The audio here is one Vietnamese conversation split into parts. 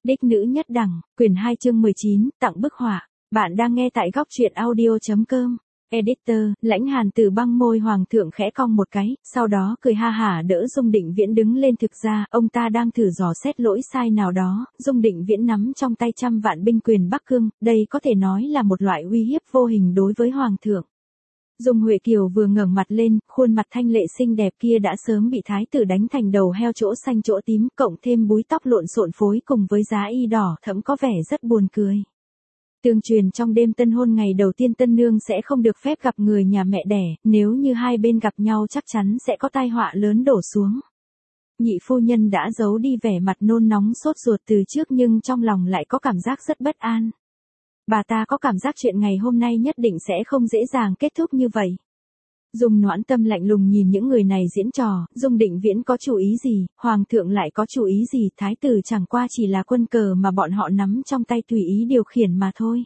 Đích nữ nhất đẳng, quyển 2 chương 19, tặng bức họa. Bạn đang nghe tại góc truyện audio.com. Editor, Lãnh Hàn Tử băng môi hoàng thượng khẽ cong một cái, sau đó cười ha hả đỡ Dung Định Viễn đứng lên. Thực ra, ông ta đang thử dò xét lỗi sai nào đó. Dung Định Viễn nắm trong tay 100 vạn binh quyền Bắc Cương, đây có thể nói là một loại uy hiếp vô hình đối với hoàng thượng. Dung Huệ Kiều vừa ngẩng mặt lên, khuôn mặt thanh lệ xinh đẹp kia đã sớm bị thái tử đánh thành đầu heo chỗ xanh chỗ tím, cộng thêm búi tóc lộn xộn phối cùng với giá y đỏ thẫm có vẻ rất buồn cười. Tương truyền trong đêm tân hôn ngày đầu tiên tân nương sẽ không được phép gặp người nhà mẹ đẻ, nếu như hai bên gặp nhau chắc chắn sẽ có tai họa lớn đổ xuống. Nhị phu nhân đã giấu đi vẻ mặt nôn nóng sốt ruột từ trước nhưng trong lòng lại có cảm giác rất bất an. Bà ta có cảm giác chuyện ngày hôm nay nhất định sẽ không dễ dàng kết thúc như vậy. Dung Noãn Tâm lạnh lùng nhìn những người này diễn trò, Dung Định Viễn có chủ ý gì, hoàng thượng lại có chủ ý gì, thái tử chẳng qua chỉ là quân cờ mà bọn họ nắm trong tay tùy ý điều khiển mà thôi.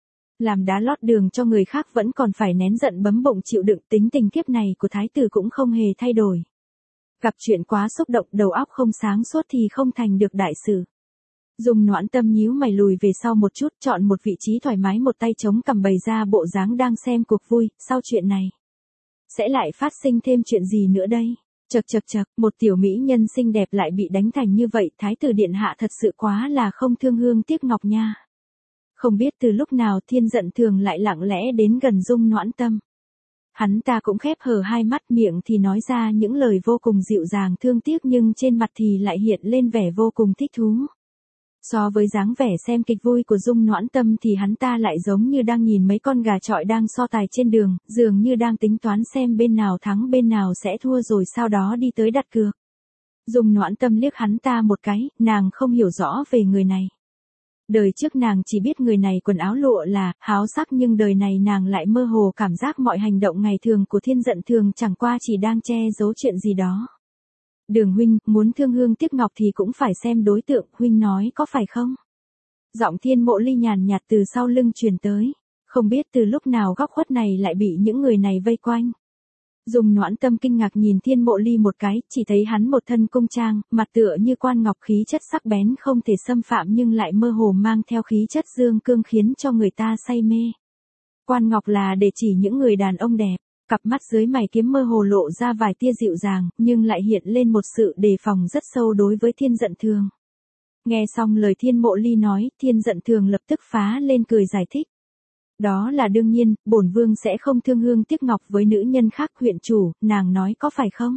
Làm đá lót đường cho người khác vẫn còn phải nén giận bấm bụng chịu đựng, tính tình kiếp này của thái tử cũng không hề thay đổi. Gặp chuyện quá xúc động đầu óc không sáng suốt thì không thành được đại sự. Dung Noãn Tâm nhíu mày lùi về sau một chút, chọn một vị trí thoải mái, một tay chống cằm bày ra bộ dáng đang xem cuộc vui. Sau chuyện này sẽ lại phát sinh thêm chuyện gì nữa đây? Chậc, một tiểu mỹ nhân xinh đẹp lại bị đánh thành như vậy, thái tử điện hạ thật sự quá là không thương hương tiếc ngọc nha. Không biết từ lúc nào Thiên Giận Thường lại lặng lẽ đến gần Dung Noãn Tâm. Hắn ta cũng khép hờ hai mắt, miệng thì nói ra những lời vô cùng dịu dàng thương tiếc nhưng trên mặt thì lại hiện lên vẻ vô cùng thích thú. So với dáng vẻ xem kịch vui của Dung Noãn Tâm thì hắn ta lại giống như đang nhìn mấy con gà chọi đang so tài trên đường, dường như đang tính toán xem bên nào thắng bên nào sẽ thua rồi sau đó đi tới đặt cược. Dung Noãn Tâm liếc hắn ta một cái, nàng không hiểu rõ về người này. Đời trước nàng chỉ biết người này quần áo lụa là háo sắc, nhưng đời này nàng lại mơ hồ cảm giác mọi hành động ngày thường của Thiên Giận Thường chẳng qua chỉ đang che giấu chuyện gì đó. Đường huynh, muốn thương hương tiếc ngọc thì cũng phải xem đối tượng, huynh nói có phải không? Giọng Thiên Mộ Ly nhàn nhạt từ sau lưng truyền tới. Không biết từ lúc nào góc khuất này lại bị những người này vây quanh. Dung Noãn Tâm kinh ngạc nhìn Thiên Mộ Ly một cái, chỉ thấy hắn một thân cung trang, mặt tựa như quan ngọc, khí chất sắc bén không thể xâm phạm nhưng lại mơ hồ mang theo khí chất dương cương khiến cho người ta say mê. Quan ngọc là để chỉ những người đàn ông đẹp. Cặp mắt dưới mày kiếm mơ hồ lộ ra vài tia dịu dàng, nhưng lại hiện lên một sự đề phòng rất sâu đối với Thiên Giận Thường. Nghe xong lời Thiên Mộ Ly nói, Thiên Giận Thường lập tức phá lên cười giải thích. Đó là đương nhiên, bổn vương sẽ không thương hương tiếc ngọc với nữ nhân khác, huyện chủ, nàng nói có phải không?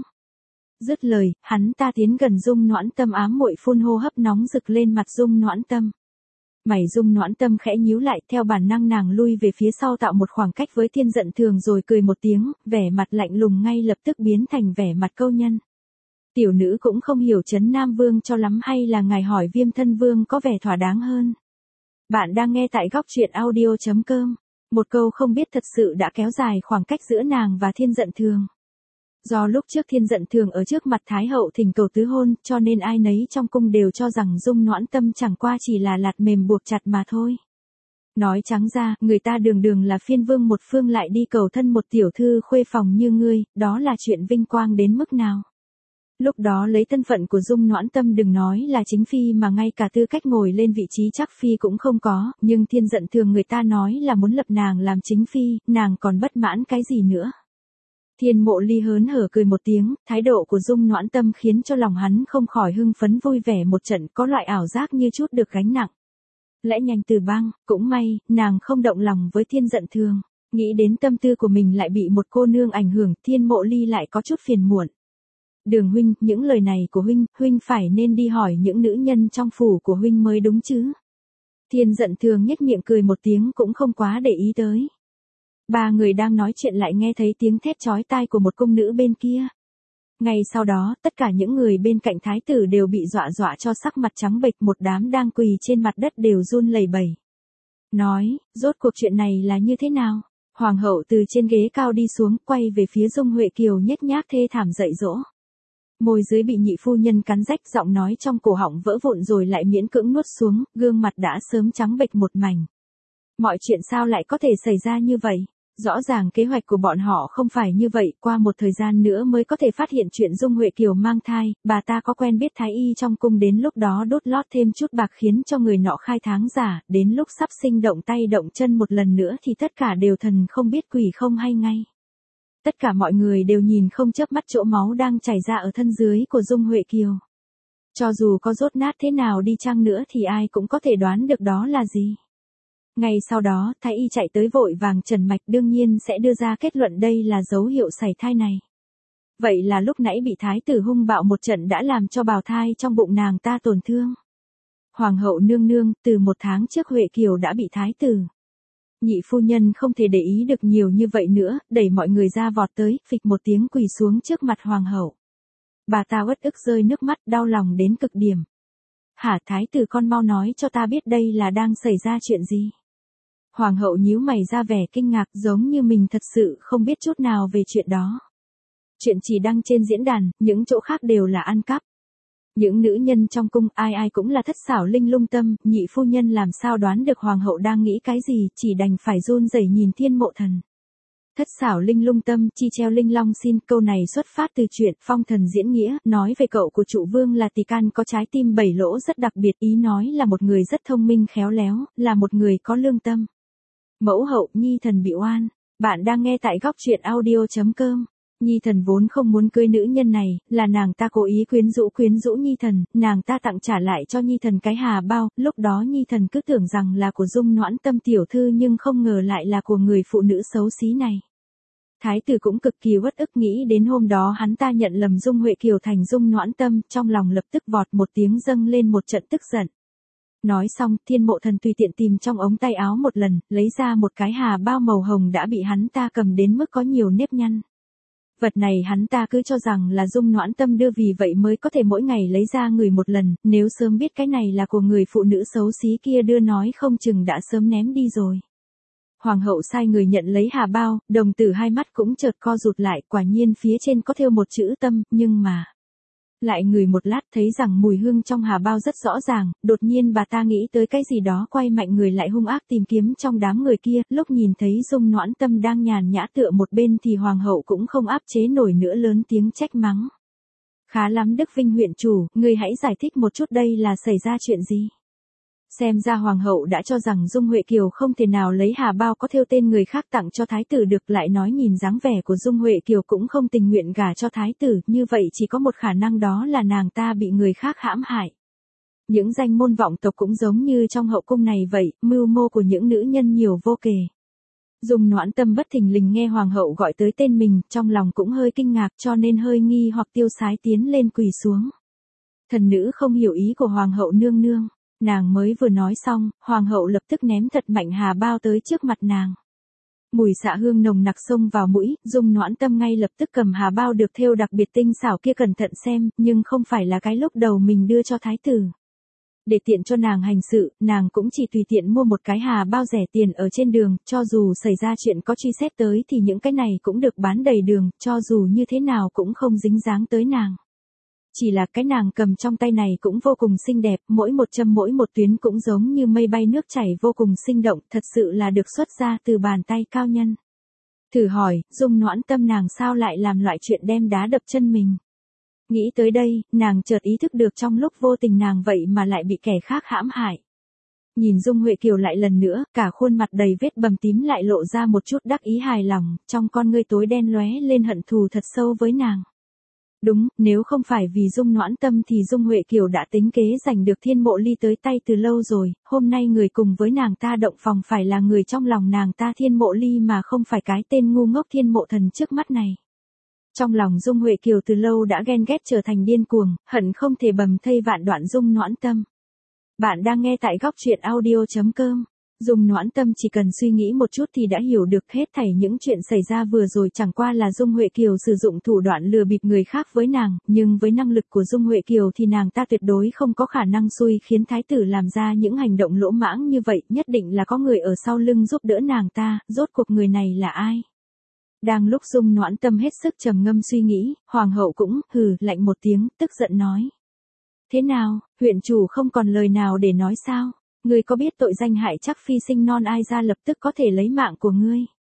Dứt lời, hắn ta tiến gần Dung Noãn Tâm, ám muội phun hô hấp nóng rực lên mặt Dung Noãn Tâm. Mày Dung Noãn Tâm khẽ nhíu lại, theo bản năng nàng lui về phía sau tạo một khoảng cách với Thiên Giận Thường rồi cười một tiếng, vẻ mặt lạnh lùng ngay lập tức biến thành vẻ mặt câu nhân. Tiểu nữ cũng không hiểu Trấn Nam Vương cho lắm, hay là ngài hỏi Viêm Thân Vương có vẻ thỏa đáng hơn. Bạn đang nghe tại góc truyện audio.com. Một câu không biết thật sự đã kéo dài khoảng cách giữa nàng và Thiên Giận Thường. Do lúc trước Thiên Giận Thường ở trước mặt Thái hậu thỉnh cầu tứ hôn, cho nên ai nấy trong cung đều cho rằng Dung Noãn Tâm chẳng qua chỉ là lạt mềm buộc chặt mà thôi. Nói trắng ra, người ta đường đường là phiên vương một phương lại đi cầu thân một tiểu thư khuê phòng như ngươi, đó là chuyện vinh quang đến mức nào. Lúc đó lấy thân phận của Dung Noãn Tâm đừng nói là chính phi mà ngay cả tư cách ngồi lên vị trí chắc phi cũng không có, nhưng Thiên Giận Thường người ta nói là muốn lập nàng làm chính phi, nàng còn bất mãn cái gì nữa. Thiên Mộ Ly hớn hở cười một tiếng, thái độ của Dung Noãn Tâm khiến cho lòng hắn không khỏi hưng phấn vui vẻ một trận, có loại ảo giác như chút được gánh nặng. Lẽ nhanh từ băng, cũng may, nàng không động lòng với Thiên Giận Thường, nghĩ đến tâm tư của mình lại bị một cô nương ảnh hưởng, Thiên Mộ Ly lại có chút phiền muộn. Đường huynh, những lời này của huynh phải nên đi hỏi những nữ nhân trong phủ của huynh mới đúng chứ. Thiên Giận Thường nhếch miệng cười một tiếng cũng không quá để ý tới. Ba người đang nói chuyện lại nghe thấy tiếng thét chói tai của một cung nữ bên kia. Ngay sau đó, tất cả những người bên cạnh thái tử đều bị dọa cho sắc mặt trắng bệch, một đám đang quỳ trên mặt đất đều run lẩy bẩy. Nói, rốt cuộc chuyện này là như thế nào? Hoàng hậu từ trên ghế cao đi xuống, quay về phía Dung Huệ Kiều nhếch nhác thê thảm dạy dỗ. Môi dưới bị nhị phu nhân cắn rách, giọng nói trong cổ họng vỡ vụn rồi lại miễn cưỡng nuốt xuống, gương mặt đã sớm trắng bệch một mảnh. Mọi chuyện sao lại có thể xảy ra như vậy? Rõ ràng kế hoạch của bọn họ không phải như vậy, qua một thời gian nữa mới có thể phát hiện chuyện Dung Huệ Kiều mang thai, bà ta có quen biết thái y trong cung, đến lúc đó đốt lót thêm chút bạc khiến cho người nọ khai tháng giả, đến lúc sắp sinh động tay động chân một lần nữa thì tất cả đều thần không biết quỷ không hay ngay. Tất cả mọi người đều nhìn không chớp mắt chỗ máu đang chảy ra ở thân dưới của Dung Huệ Kiều. Cho dù có dốt nát thế nào đi chăng nữa thì ai cũng có thể đoán được đó là gì. Ngay sau đó, thái y chạy tới vội vàng trần mạch, đương nhiên sẽ đưa ra kết luận đây là dấu hiệu sảy thai này. Vậy là lúc nãy bị thái tử hung bạo một trận đã làm cho bào thai trong bụng nàng ta tổn thương. Hoàng hậu nương nương, từ 1 tháng trước Huệ Kiều đã bị thái tử. Nhị phu nhân không thể để ý được nhiều như vậy nữa, đẩy mọi người ra vọt tới, phịch một tiếng quỳ xuống trước mặt hoàng hậu. Bà ta uất ức rơi nước mắt, đau lòng đến cực điểm. Hả, thái tử con mau nói cho ta biết đây là đang xảy ra chuyện gì. Hoàng hậu nhíu mày ra vẻ kinh ngạc, giống như mình thật sự không biết chút nào về chuyện đó. Chuyện chỉ đăng trên diễn đàn, những chỗ khác đều là ăn cắp. Những nữ nhân trong cung ai ai cũng là thất xảo linh lung tâm, nhị phu nhân làm sao đoán được hoàng hậu đang nghĩ cái gì, chỉ đành phải run rẩy nhìn Thiên Mộ Thần. Thất xảo linh lung tâm, chi treo linh long xin, câu này xuất phát từ chuyện Phong Thần diễn nghĩa, nói về cậu của trụ vương là Tỳ Can có trái tim 7 lỗ rất đặc biệt, ý nói là một người rất thông minh khéo léo, là một người có lương tâm. Mẫu hậu, Nhi thần bị oan. Bạn đang nghe tại góc truyện audio.com. Nhi thần vốn không muốn cưới nữ nhân này, là nàng ta cố ý quyến rũ Nhi thần, nàng ta tặng trả lại cho Nhi thần cái hà bao, lúc đó Nhi thần cứ tưởng rằng là của Dung Noãn Tâm tiểu thư nhưng không ngờ lại là của người phụ nữ xấu xí này. Thái tử cũng cực kỳ uất ức, nghĩ đến hôm đó hắn ta nhận lầm Dung Huệ Kiều thành Dung Noãn Tâm, trong lòng lập tức vọt một tiếng dâng lên một trận tức giận. Nói xong, Thiên Mộ Thần tùy tiện tìm trong ống tay áo một lần, lấy ra một cái hà bao màu hồng đã bị hắn ta cầm đến mức có nhiều nếp nhăn. Vật này hắn ta cứ cho rằng là Dung Noãn Tâm đưa, vì vậy mới có thể mỗi ngày lấy ra ngửi một lần, nếu sớm biết cái này là của người phụ nữ xấu xí kia đưa nói không chừng đã sớm ném đi rồi. Hoàng hậu sai người nhận lấy hà bao, đồng tử hai mắt cũng chợt co rụt lại, quả nhiên phía trên có thêu một chữ tâm, nhưng mà... Lại ngửi một lát thấy rằng mùi hương trong hà bao rất rõ ràng, đột nhiên bà ta nghĩ tới cái gì đó, quay mạnh người lại hung ác tìm kiếm trong đám người kia, lúc nhìn thấy Dung Noãn Tâm đang nhàn nhã tựa một bên thì hoàng hậu cũng không áp chế nổi nữa, lớn tiếng trách mắng. Khá lắm Đức Vinh huyện chủ, ngươi hãy giải thích một chút đây là xảy ra chuyện gì. Xem ra hoàng hậu đã cho rằng Dung Huệ Kiều không thể nào lấy hà bao có thêu tên người khác tặng cho thái tử được, lại nói nhìn dáng vẻ của Dung Huệ Kiều cũng không tình nguyện gả cho thái tử, như vậy chỉ có một khả năng, đó là nàng ta bị người khác hãm hại. Những danh môn vọng tộc cũng giống như trong hậu cung này vậy, mưu mô của những nữ nhân nhiều vô kể. Dung Noãn Tâm bất thình lình nghe hoàng hậu gọi tới tên mình, trong lòng cũng hơi kinh ngạc, cho nên hơi nghi hoặc tiêu sái tiến lên quỳ xuống. Thần nữ không hiểu ý của hoàng hậu nương nương. Nàng mới vừa nói xong, hoàng hậu lập tức ném thật mạnh hà bao tới trước mặt nàng. Mùi xạ hương nồng nặc xông vào mũi, Dung Noãn Tâm ngay lập tức cầm hà bao được thêu đặc biệt tinh xảo kia cẩn thận xem, nhưng không phải là cái lúc đầu mình đưa cho thái tử. Để tiện cho nàng hành sự, nàng cũng chỉ tùy tiện mua một cái hà bao rẻ tiền ở trên đường, cho dù xảy ra chuyện có truy xét tới thì những cái này cũng được bán đầy đường, cho dù như thế nào cũng không dính dáng tới nàng. Chỉ là cái nàng cầm trong tay này cũng vô cùng xinh đẹp, mỗi một châm mỗi một tuyến cũng giống như mây bay nước chảy, vô cùng sinh động, thật sự là được xuất ra từ bàn tay cao nhân. Thử hỏi, Dung Noãn Tâm nàng sao lại làm loại chuyện đem đá đập chân mình. Nghĩ tới đây, nàng chợt ý thức được trong lúc vô tình nàng vậy mà lại bị kẻ khác hãm hại. Nhìn Dung Huệ Kiều lại lần nữa, cả khuôn mặt đầy vết bầm tím lại lộ ra một chút đắc ý hài lòng, trong con ngươi tối đen lóe lên hận thù thật sâu với nàng. Đúng, nếu không phải vì Dung Noãn Tâm thì Dung Huệ Kiều đã tính kế giành được Thiên Mộ Ly tới tay từ lâu rồi, hôm nay người cùng với nàng ta động phòng phải là người trong lòng nàng ta Thiên Mộ Ly mà không phải cái tên ngu ngốc Thiên Mộ Thần trước mắt này. Trong lòng Dung Huệ Kiều từ lâu đã ghen ghét trở thành điên cuồng, hận không thể bầm thây vạn đoạn Dung Noãn Tâm. Bạn đang nghe tại góc truyện audio.com. Dung Noãn Tâm chỉ cần suy nghĩ một chút thì đã hiểu được hết thảy những chuyện xảy ra vừa rồi chẳng qua là Dung Huệ Kiều sử dụng thủ đoạn lừa bịp người khác với nàng, nhưng với năng lực của Dung Huệ Kiều thì nàng ta tuyệt đối không có khả năng xui khiến thái tử làm ra những hành động lỗ mãng như vậy, nhất định là có người ở sau lưng giúp đỡ nàng ta, rốt cuộc người này là ai? Đang lúc Dung Noãn Tâm hết sức trầm ngâm suy nghĩ, hoàng hậu cũng hừ lạnh một tiếng, tức giận nói: "Thế nào, huyện chủ không còn lời nào để nói sao? Ngươi có biết tội danh hại chắc phi sinh non ai ra lập tức có thể lấy mạng của ngươi?"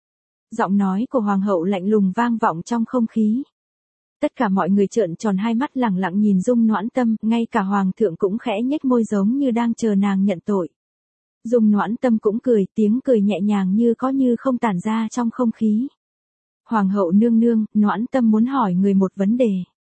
Giọng nói của hoàng hậu lạnh lùng vang vọng trong không khí. Tất cả mọi người trợn tròn hai mắt lẳng lặng nhìn Dung Noãn Tâm, ngay cả hoàng thượng cũng khẽ nhếch môi giống như đang chờ nàng nhận tội. Dung Noãn Tâm cũng cười, tiếng cười nhẹ nhàng như có như không tản ra trong không khí. Hoàng hậu nương nương, Noãn Tâm muốn hỏi người một vấn đề.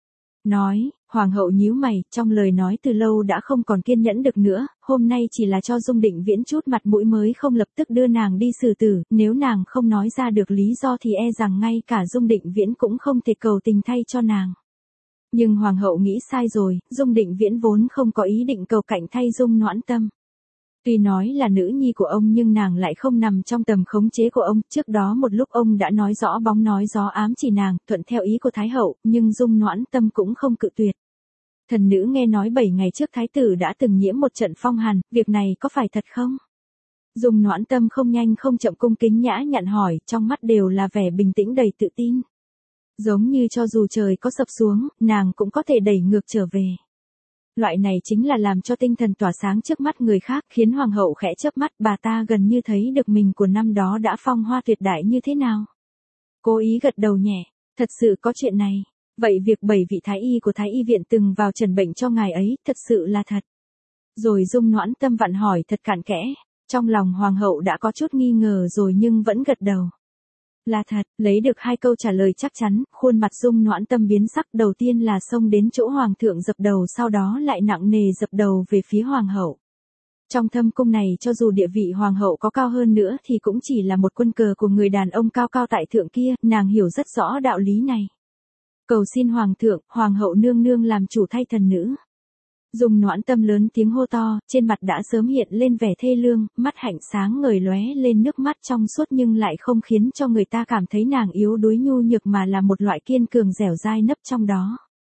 Nói, hoàng hậu nhíu mày, trong lời nói từ lâu đã không còn kiên nhẫn được nữa, hôm nay chỉ là cho Dung Định Viễn chút mặt mũi mới không lập tức đưa nàng đi xử tử, nếu nàng không nói ra được lý do thì e rằng ngay cả Dung Định Viễn cũng không thể cầu tình thay cho nàng. Nhưng hoàng hậu nghĩ sai rồi, Dung Định Viễn vốn không có ý định cầu cạnh thay Dung Noãn Tâm. Tuy nói là nữ nhi của ông nhưng nàng lại không nằm trong tầm khống chế của ông, trước đó một lúc ông đã nói rõ bóng nói gió ám chỉ nàng, thuận theo ý của Thái hậu, nhưng Dung Noãn Tâm cũng không cự tuyệt. Thần nữ nghe nói 7 ngày trước Thái tử đã từng nhiễm một trận phong hàn, việc này có phải thật không? Dung Noãn Tâm không nhanh không chậm cung kính nhã nhặn hỏi, trong mắt đều là vẻ bình tĩnh đầy tự tin. Giống như cho dù trời có sập xuống, nàng cũng có thể đẩy ngược trở về. Loại này chính là làm cho tinh thần tỏa sáng trước mắt người khác, khiến hoàng hậu khẽ chớp mắt, bà ta gần như thấy được mình của năm đó đã phong hoa tuyệt đại như thế nào. Cố ý gật đầu nhẹ, thật sự có chuyện này. Vậy việc 7 vị thái y của Thái y viện từng vào trần bệnh cho ngài ấy, thật sự là thật. Rồi Dung Noãn Tâm vặn hỏi thật cặn kẽ, trong lòng hoàng hậu đã có chút nghi ngờ rồi nhưng vẫn gật đầu. Là thật, lấy được 2 câu trả lời chắc chắn, khuôn mặt Dung Noãn Tâm biến sắc, đầu tiên là xông đến chỗ hoàng thượng dập đầu, sau đó lại nặng nề dập đầu về phía hoàng hậu. Trong thâm cung này cho dù địa vị hoàng hậu có cao hơn nữa thì cũng chỉ là một quân cờ của người đàn ông cao cao tại thượng kia, nàng hiểu rất rõ đạo lý này. Cầu xin hoàng thượng, hoàng hậu nương nương làm chủ thay thần nữ. Dung Noãn Tâm lớn tiếng hô to, trên mặt đã sớm hiện lên vẻ thê lương, mắt hạnh sáng ngời lóe lên nước mắt trong suốt nhưng lại không khiến cho người ta cảm thấy nàng yếu đuối nhu nhược mà là một loại kiên cường dẻo dai nấp trong đó.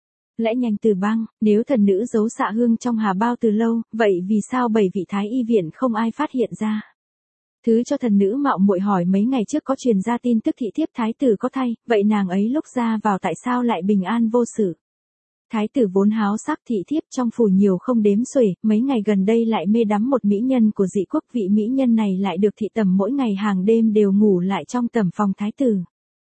Lẽ nhanh từ băng, nếu thần nữ giấu xạ hương trong hà bao từ lâu, vậy vì sao 7 vị thái y viện không ai phát hiện ra? Thứ cho thần nữ mạo muội hỏi mấy ngày trước có truyền ra tin tức thị thiếp thái tử có thai, vậy nàng ấy lúc ra vào tại sao lại bình an vô sự? Thái tử vốn háo sắc thị thiếp trong phủ nhiều không đếm xuể, mấy ngày gần đây lại mê đắm một mỹ nhân của dị quốc, vị mỹ nhân này lại được thị tẩm mỗi ngày hàng đêm đều ngủ lại trong tẩm phòng thái tử.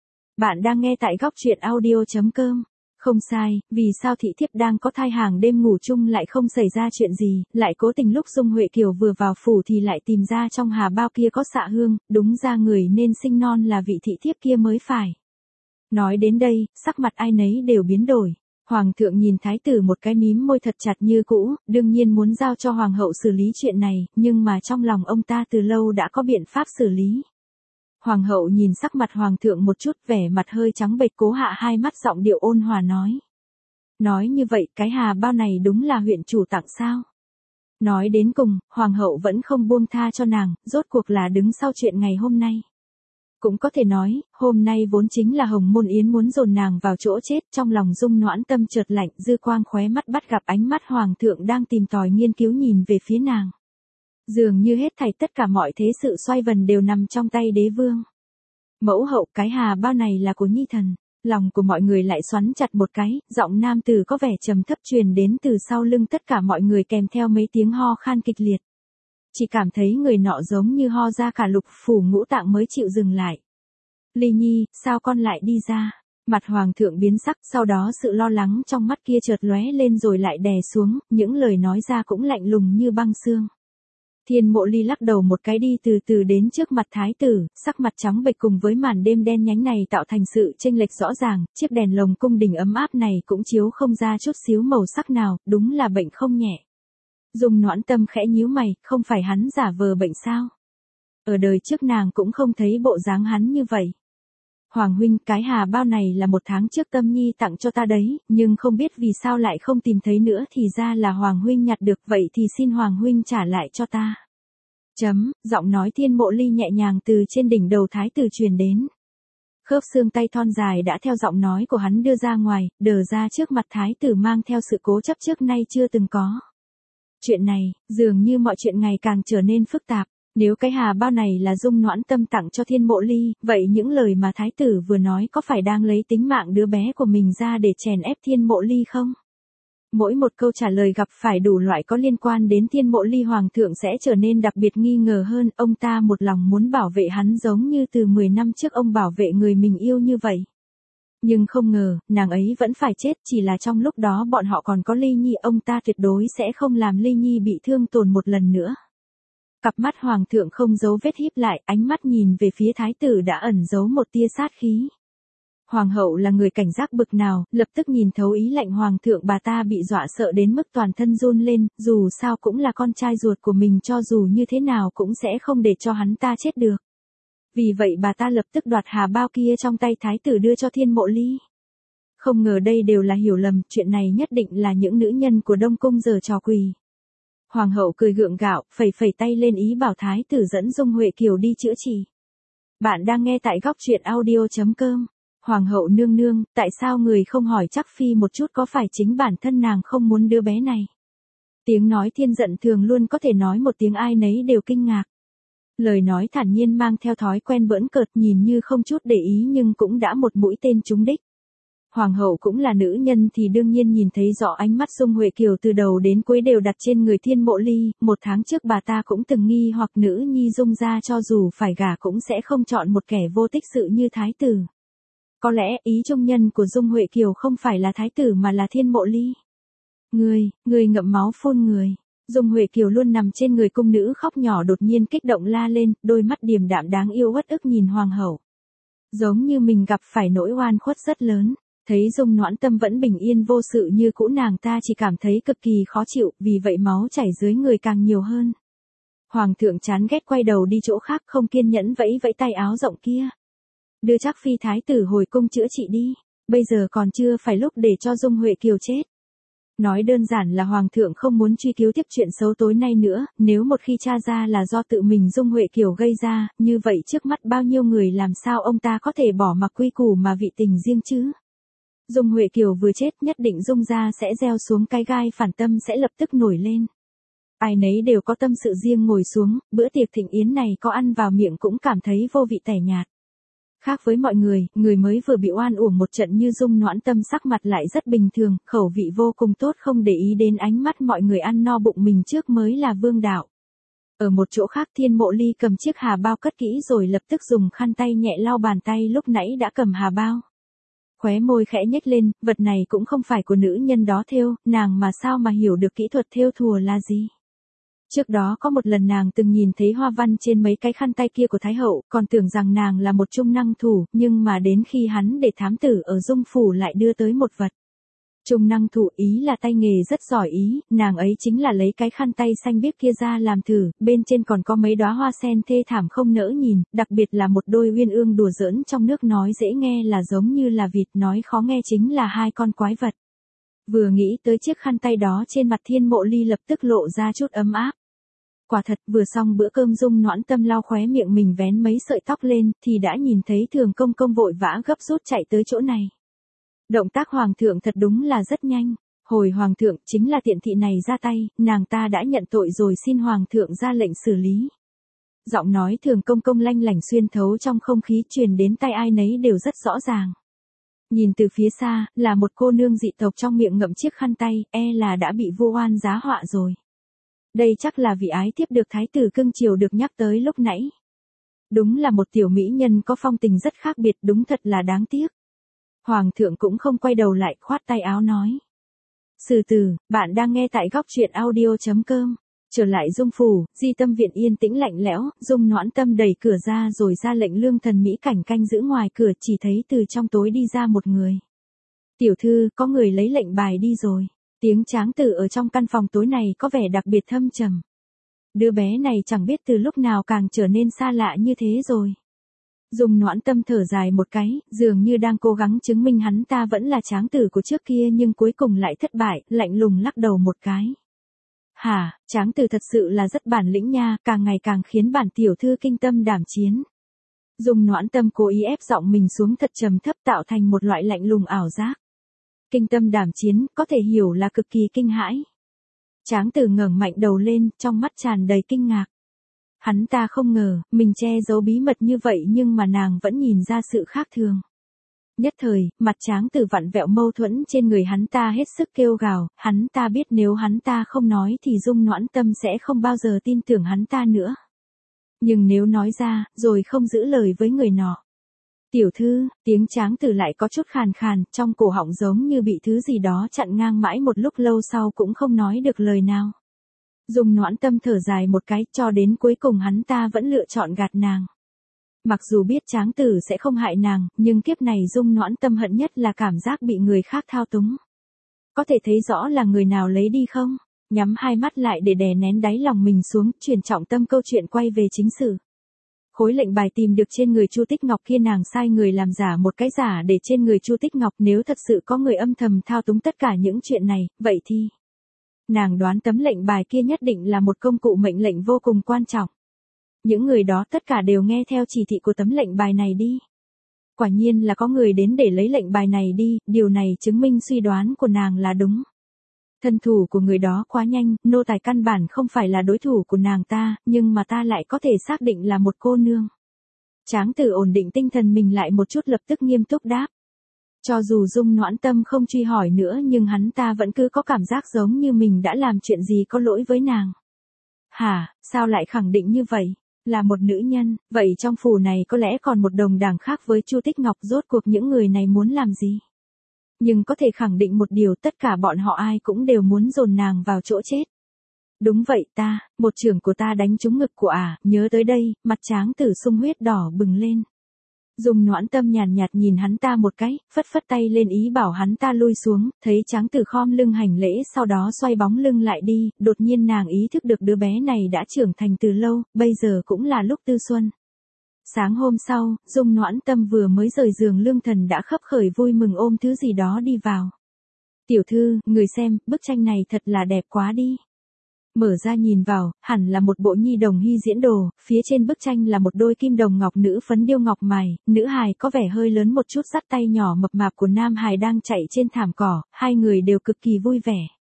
Bạn đang nghe tại góc truyện audio.com. Không sai, vì sao thị thiếp đang có thai hàng đêm ngủ chung lại không xảy ra chuyện gì, lại cố tình lúc Dung Huệ Kiều vừa vào phủ thì lại tìm ra trong hà bao kia có xạ hương, đúng ra người nên sinh non là vị thị thiếp kia mới phải. Nói đến đây, sắc mặt ai nấy đều biến đổi. Hoàng thượng nhìn thái tử một cái mím môi thật chặt như cũ, đương nhiên muốn giao cho hoàng hậu xử lý chuyện này, nhưng mà trong lòng ông ta từ lâu đã có biện pháp xử lý. Hoàng hậu nhìn sắc mặt hoàng thượng một chút, vẻ mặt hơi trắng bệch, cố hạ hai mắt, giọng điệu ôn hòa nói. Nói như vậy, cái hà bao này đúng là huyện chủ tặng sao? Nói đến cùng, hoàng hậu vẫn không buông tha cho nàng, rốt cuộc là đứng sau chuyện ngày hôm nay. Cũng có thể nói, hôm nay vốn chính là Hồng Môn Yến muốn dồn nàng vào chỗ chết, trong lòng Dung Noãn Tâm chợt lạnh, dư quang khóe mắt bắt gặp ánh mắt hoàng thượng đang tìm tòi nghiên cứu nhìn về phía nàng. Dường như hết thảy tất cả mọi thế sự xoay vần đều nằm trong tay đế vương. Mẫu hậu, cái hà bao này là của nhi thần. Lòng của mọi người lại xoắn chặt một cái, giọng nam tử có vẻ trầm thấp truyền đến từ sau lưng tất cả mọi người kèm theo mấy tiếng ho khan kịch liệt. Chỉ cảm thấy người nọ giống như ho ra cả lục phủ ngũ tạng mới chịu dừng lại. Ly Nhi, sao con lại đi ra? Mặt hoàng thượng biến sắc, sau đó sự lo lắng trong mắt kia chợt lóe lên rồi lại đè xuống, những lời nói ra cũng lạnh lùng như băng xương. Thiên Mộ Ly lắc đầu một cái đi từ từ đến trước mặt thái tử, sắc mặt trắng bệch cùng với màn đêm đen nhánh này tạo thành sự chênh lệch rõ ràng, chiếc đèn lồng cung đình ấm áp này cũng chiếu không ra chút xíu màu sắc nào, đúng là bệnh không nhẹ. Dung Noãn Tâm khẽ nhíu mày, không phải hắn giả vờ bệnh sao? Ở đời trước nàng cũng không thấy bộ dáng hắn như vậy. Hoàng huynh, cái hà bao này là 1 tháng trước Tâm Nhi tặng cho ta đấy, nhưng không biết vì sao lại không tìm thấy nữa, thì ra là Hoàng huynh nhặt được, vậy thì xin Hoàng huynh trả lại cho ta. Giọng nói Thiên Mộ Ly nhẹ nhàng từ trên đỉnh đầu thái tử truyền đến. Khớp xương tay thon dài đã theo giọng nói của hắn đưa ra ngoài, đờ ra trước mặt thái tử mang theo sự cố chấp trước nay chưa từng có. Chuyện này, dường như mọi chuyện ngày càng trở nên phức tạp. Nếu cái hà bao này là Dung Noãn Tâm tặng cho Thiên Mộ Ly, vậy những lời mà thái tử vừa nói có phải đang lấy tính mạng đứa bé của mình ra để chèn ép Thiên Mộ Ly không? Mỗi một câu trả lời gặp phải đủ loại có liên quan đến Thiên Mộ Ly, hoàng thượng sẽ trở nên đặc biệt nghi ngờ hơn, ông ta một lòng muốn bảo vệ hắn giống như từ 10 năm trước ông bảo vệ người mình yêu như vậy. Nhưng không ngờ, nàng ấy vẫn phải chết, chỉ là trong lúc đó bọn họ còn có Ly Nhi, ông ta tuyệt đối sẽ không làm Ly Nhi bị thương tổn một lần nữa. Cặp mắt hoàng thượng không giấu vết híp lại, ánh mắt nhìn về phía thái tử đã ẩn giấu một tia sát khí. Hoàng hậu là người cảnh giác bực nào, lập tức nhìn thấu ý lạnh hoàng thượng, bà ta bị dọa sợ đến mức toàn thân run lên, dù sao cũng là con trai ruột của mình, cho dù như thế nào cũng sẽ không để cho hắn ta chết được. Vì vậy bà ta lập tức đoạt hà bao kia trong tay thái tử đưa cho Thiên Mộ Ly. Không ngờ đây đều là hiểu lầm, chuyện này nhất định là những nữ nhân của Đông Cung giở trò quỷ. Hoàng hậu cười gượng gạo, phẩy phẩy tay lên ý bảo thái tử dẫn Dung Huệ Kiều đi chữa trị. Bạn đang nghe tại góc truyện audio.com. Hoàng hậu nương nương, tại sao người không hỏi chắc phi một chút có phải chính bản thân nàng không muốn đứa bé này? Tiếng nói thiên giận thường luôn có thể nói một tiếng ai nấy đều kinh ngạc. Lời nói thản nhiên mang theo thói quen bỡn cợt, nhìn như không chút để ý nhưng cũng đã một mũi tên trúng đích. Hoàng hậu cũng là nữ nhân thì đương nhiên nhìn thấy rõ ánh mắt Dung Huệ Kiều từ đầu đến cuối đều đặt trên người Thiên Mộ Ly, 1 tháng trước bà ta cũng từng nghi hoặc nữ nhi Dung gia cho dù phải gả cũng sẽ không chọn một kẻ vô tích sự như thái tử. Có lẽ ý trung nhân của Dung Huệ Kiều không phải là thái tử mà là Thiên Mộ Ly. Người ngậm máu phun người. Dung Huệ Kiều luôn nằm trên người cung nữ khóc nhỏ đột nhiên kích động la lên, đôi mắt điềm đạm đáng yêu uất ức nhìn hoàng hậu. Giống như mình gặp phải nỗi oan khuất rất lớn. Thấy Dung Noãn Tâm vẫn bình yên vô sự như cũ, nàng ta chỉ cảm thấy cực kỳ khó chịu, vì vậy máu chảy dưới người càng nhiều hơn. Hoàng thượng chán ghét quay đầu đi chỗ khác, không kiên nhẫn vẫy vẫy tay áo rộng kia. Đưa chắc phi thái tử hồi cung chữa trị đi, bây giờ còn chưa phải lúc để cho Dung Huệ Kiều chết. Nói đơn giản là hoàng thượng không muốn truy cứu tiếp chuyện xấu tối nay nữa, nếu một khi tra ra là do tự mình Dung Huệ Kiều gây ra, như vậy trước mắt bao nhiêu người làm sao ông ta có thể bỏ mặc quy củ mà vị tình riêng chứ? Dung Huệ Kiều vừa chết nhất định Dung gia sẽ gieo xuống cái gai phản tâm sẽ lập tức nổi lên. Ai nấy đều có tâm sự riêng ngồi xuống, bữa tiệc thịnh yến này có ăn vào miệng cũng cảm thấy vô vị tẻ nhạt. Khác với mọi người, người mới vừa bị oan uổng một trận như Dung Noãn Tâm sắc mặt lại rất bình thường, khẩu vị vô cùng tốt, không để ý đến ánh mắt mọi người, ăn no bụng mình trước mới là vương đạo. Ở một chỗ khác Thiên Mộ Ly cầm chiếc hà bao cất kỹ rồi lập tức dùng khăn tay nhẹ lau bàn tay lúc nãy đã cầm hà bao. Khóe môi khẽ nhếch lên, vật này cũng không phải của nữ nhân đó thêu, nàng mà sao mà hiểu được kỹ thuật thêu thùa là gì. Trước đó có một lần nàng từng nhìn thấy hoa văn trên mấy cái khăn tay kia của Thái hậu, còn tưởng rằng nàng là một trung năng thủ, nhưng mà đến khi hắn để thám tử ở Dung phủ lại đưa tới một vật. Trung năng thủ ý là tay nghề rất giỏi ý, nàng ấy chính là lấy cái khăn tay xanh biếc kia ra làm thử, bên trên còn có mấy đóa hoa sen thê thảm không nỡ nhìn, đặc biệt là một đôi uyên ương đùa giỡn trong nước, nói dễ nghe là giống như là vịt, nói khó nghe chính là 2 con quái vật. Vừa nghĩ tới chiếc khăn tay đó trên mặt Thiên Mộ Ly lập tức lộ ra chút ấm áp. Quả thật, vừa xong bữa cơm Dung Noãn Tâm lau khóe miệng mình vén mấy sợi tóc lên, thì đã nhìn thấy Thường Công Công vội vã gấp rút chạy tới chỗ này. Động tác hoàng thượng thật đúng là rất nhanh. Hồi hoàng thượng, chính là tiện thị này ra tay, nàng ta đã nhận tội rồi, xin hoàng thượng ra lệnh xử lý. Giọng nói Thường Công Công lanh lảnh xuyên thấu trong không khí, truyền đến tai ai nấy đều rất rõ ràng. Nhìn từ phía xa, là một cô nương dị tộc trong miệng ngậm chiếc khăn tay, là đã bị vua oan giá họa rồi. Đây chắc là vị ái thiếp được thái tử cưng chiều được nhắc tới lúc nãy. Đúng là một tiểu mỹ nhân có phong tình rất khác biệt, đúng thật là đáng tiếc. Hoàng thượng cũng không quay đầu lại, khoát tay áo nói. Sử tử, bạn đang nghe tại góc truyện audio.com. Trở lại Dung phủ, Di Tâm viện yên tĩnh lạnh lẽo, Dung Noãn Tâm đẩy cửa ra rồi ra lệnh Lương Thần Mỹ Cảnh canh giữ ngoài cửa, chỉ thấy từ trong tối đi ra một người. Tiểu thư, có người lấy lệnh bài đi rồi. Tiếng tráng tử ở trong căn phòng tối này có vẻ đặc biệt thâm trầm. Đứa bé này chẳng biết từ lúc nào càng trở nên xa lạ như thế rồi. Dung Noãn Tâm thở dài một cái, dường như đang cố gắng chứng minh hắn ta vẫn là tráng tử của trước kia, nhưng cuối cùng lại thất bại, lạnh lùng lắc đầu một cái. Hả, tráng tử thật sự là rất bản lĩnh nha, càng ngày càng khiến bản tiểu thư kinh tâm đảm chiến. Dung Noãn Tâm cố ý ép giọng mình xuống thật trầm thấp, tạo thành một loại lạnh lùng ảo giác. Kinh tâm đảm chiến, có thể hiểu là cực kỳ kinh hãi. Tráng tử ngẩng mạnh đầu lên, trong mắt tràn đầy kinh ngạc. Hắn ta không ngờ, mình che giấu bí mật như vậy nhưng mà nàng vẫn nhìn ra sự khác thường. Nhất thời, mặt Tráng Tử vặn vẹo mâu thuẫn trên người hắn ta hết sức kêu gào, hắn ta biết nếu hắn ta không nói thì Dung Noãn Tâm sẽ không bao giờ tin tưởng hắn ta nữa. Nhưng nếu nói ra, rồi không giữ lời với người nọ. Tiểu thư, tiếng Tráng Tử lại có chút khàn khàn, trong cổ họng giống như bị thứ gì đó chặn ngang mãi một lúc lâu sau cũng không nói được lời nào. Dung Noãn Tâm thở dài một cái, cho đến cuối cùng hắn ta vẫn lựa chọn gạt nàng. Mặc dù biết Tráng Tử sẽ không hại nàng, nhưng kiếp này Dung Noãn Tâm hận nhất là cảm giác bị người khác thao túng. Có thể thấy rõ là người nào lấy đi không? Nhắm hai mắt lại để đè nén đáy lòng mình xuống, chuyển trọng tâm câu chuyện quay về chính sự. Khối lệnh bài tìm được trên người Chu Tích Ngọc kia, nàng sai người làm giả một cái giả để trên người Chu Tích Ngọc, nếu thật sự có người âm thầm thao túng tất cả những chuyện này, vậy thì nàng đoán tấm lệnh bài kia nhất định là một công cụ mệnh lệnh vô cùng quan trọng. Những người đó tất cả đều nghe theo chỉ thị của tấm lệnh bài này đi. Quả nhiên là có người đến để lấy lệnh bài này đi, điều này chứng minh suy đoán của nàng là đúng. Thân thủ của người đó quá nhanh, nô tài căn bản không phải là đối thủ của nàng ta, nhưng mà ta lại có thể xác định là một cô nương. Tráng Tử ổn định tinh thần mình lại một chút, lập tức nghiêm túc đáp. Cho dù Dung Noãn Tâm không truy hỏi nữa nhưng hắn ta vẫn cứ có cảm giác giống như mình đã làm chuyện gì có lỗi với nàng. Hả, sao lại khẳng định như vậy? Là một nữ nhân, vậy trong phủ này có lẽ còn một đồng đảng khác với Chu Tích Ngọc, rốt cuộc những người này muốn làm gì? Nhưng có thể khẳng định một điều, tất cả bọn họ ai cũng đều muốn dồn nàng vào chỗ chết. Đúng vậy ta, một chưởng của ta đánh trúng ngực của nhớ tới đây, mặt Tráng Tử sung huyết đỏ bừng lên. Dung Noãn Tâm nhàn nhạt nhìn hắn ta một cái, phất phất tay lên ý bảo hắn ta lui xuống, thấy Tráng Tử khom lưng hành lễ sau đó xoay bóng lưng lại đi, đột nhiên nàng ý thức được đứa bé này đã trưởng thành từ lâu, bây giờ cũng là lúc tư xuân. Sáng hôm sau, Dung Noãn Tâm vừa mới rời giường, Lương Thần đã khấp khởi vui mừng ôm thứ gì đó đi vào. Tiểu thư, người xem, bức tranh này thật là đẹp quá đi. Mở ra nhìn vào, hẳn là một bộ nhi đồng hy diễn đồ, phía trên bức tranh là một đôi kim đồng ngọc nữ phấn điêu ngọc mài, nữ hài có vẻ hơi lớn một chút dắt tay nhỏ mập mạp của nam hài đang chạy trên thảm cỏ, hai người đều cực kỳ vui vẻ.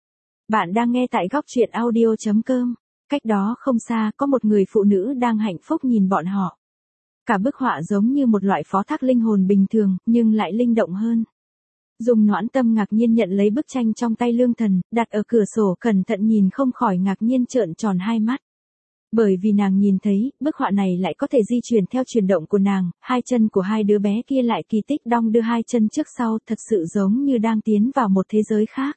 Bạn đang nghe tại góc truyện audio.com, cách đó không xa có một người phụ nữ đang hạnh phúc nhìn bọn họ. Cả bức họa giống như một loại phó thác linh hồn bình thường, nhưng lại linh động hơn. Dung Noãn Tâm ngạc nhiên nhận lấy bức tranh trong tay Lương Thần, đặt ở cửa sổ, cẩn thận nhìn không khỏi ngạc nhiên trợn tròn hai mắt. Bởi vì nàng nhìn thấy, bức họa này lại có thể di chuyển theo chuyển động của nàng, hai chân của hai đứa bé kia lại kỳ tích đong đưa hai chân trước sau, thật sự giống như đang tiến vào một thế giới khác.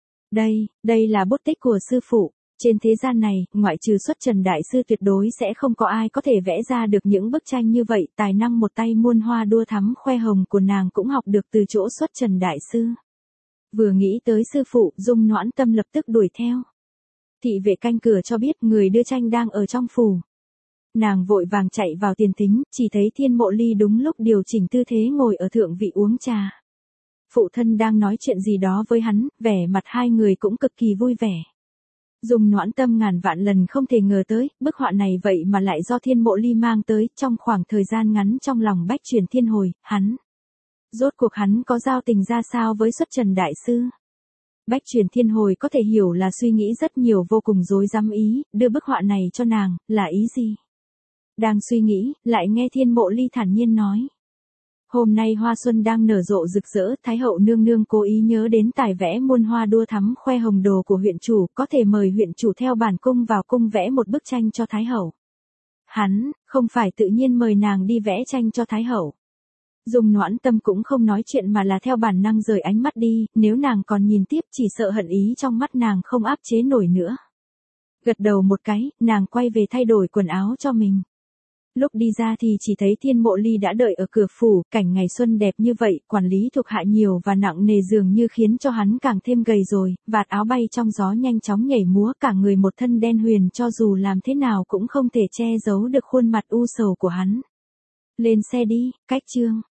Đây là bút tích của sư phụ. Trên thế gian này, ngoại trừ Xuất Trần Đại Sư tuyệt đối sẽ không có ai có thể vẽ ra được những bức tranh như vậy, tài năng một tay muôn hoa đua thắm khoe hồng của nàng cũng học được từ chỗ Xuất Trần Đại Sư. Vừa nghĩ tới sư phụ, Dung Noãn Tâm lập tức đuổi theo. Thị vệ canh cửa cho biết người đưa tranh đang ở trong phủ. Nàng vội vàng chạy vào tiền thính, chỉ thấy Thiên Mộ Ly đúng lúc điều chỉnh tư thế ngồi ở thượng vị uống trà. Phụ thân đang nói chuyện gì đó với hắn, vẻ mặt hai người cũng cực kỳ vui vẻ. Dung Noãn Tâm ngàn vạn lần không thể ngờ tới, bức họa này vậy mà lại do Thiên Mộ Ly mang tới, trong khoảng thời gian ngắn trong lòng Bách Truyền Thiên Hồi, rốt cuộc hắn có giao tình ra sao với Xuất Trần Đại Sư? Bách Truyền Thiên Hồi có thể hiểu là suy nghĩ rất nhiều, vô cùng rối rắm, ý, đưa bức họa này cho nàng, là ý gì? Đang suy nghĩ, lại nghe Thiên Mộ Ly thản nhiên nói. Hôm nay hoa xuân đang nở rộ rực rỡ, Thái hậu nương nương cố ý nhớ đến tài vẽ muôn hoa đua thắm khoe hồng đồ của huyện chủ, có thể mời huyện chủ theo bản cung vào cung vẽ một bức tranh cho Thái hậu. Hắn, không phải tự nhiên mời nàng đi vẽ tranh cho Thái hậu. Dung Noãn Tâm cũng không nói chuyện mà là theo bản năng rời ánh mắt đi, nếu nàng còn nhìn tiếp chỉ sợ hận ý trong mắt nàng không áp chế nổi nữa. Gật đầu một cái, nàng quay về thay đổi quần áo cho mình. Lúc đi ra thì chỉ thấy Thiên Mộ Ly đã đợi ở cửa phủ, cảnh ngày xuân đẹp như vậy, quản lý thuộc hạ nhiều và nặng nề dường như khiến cho hắn càng thêm gầy rồi, vạt áo bay trong gió nhanh chóng nhảy múa, cả người một thân đen huyền, cho dù làm thế nào cũng không thể che giấu được khuôn mặt u sầu của hắn. Lên xe đi, cách chương.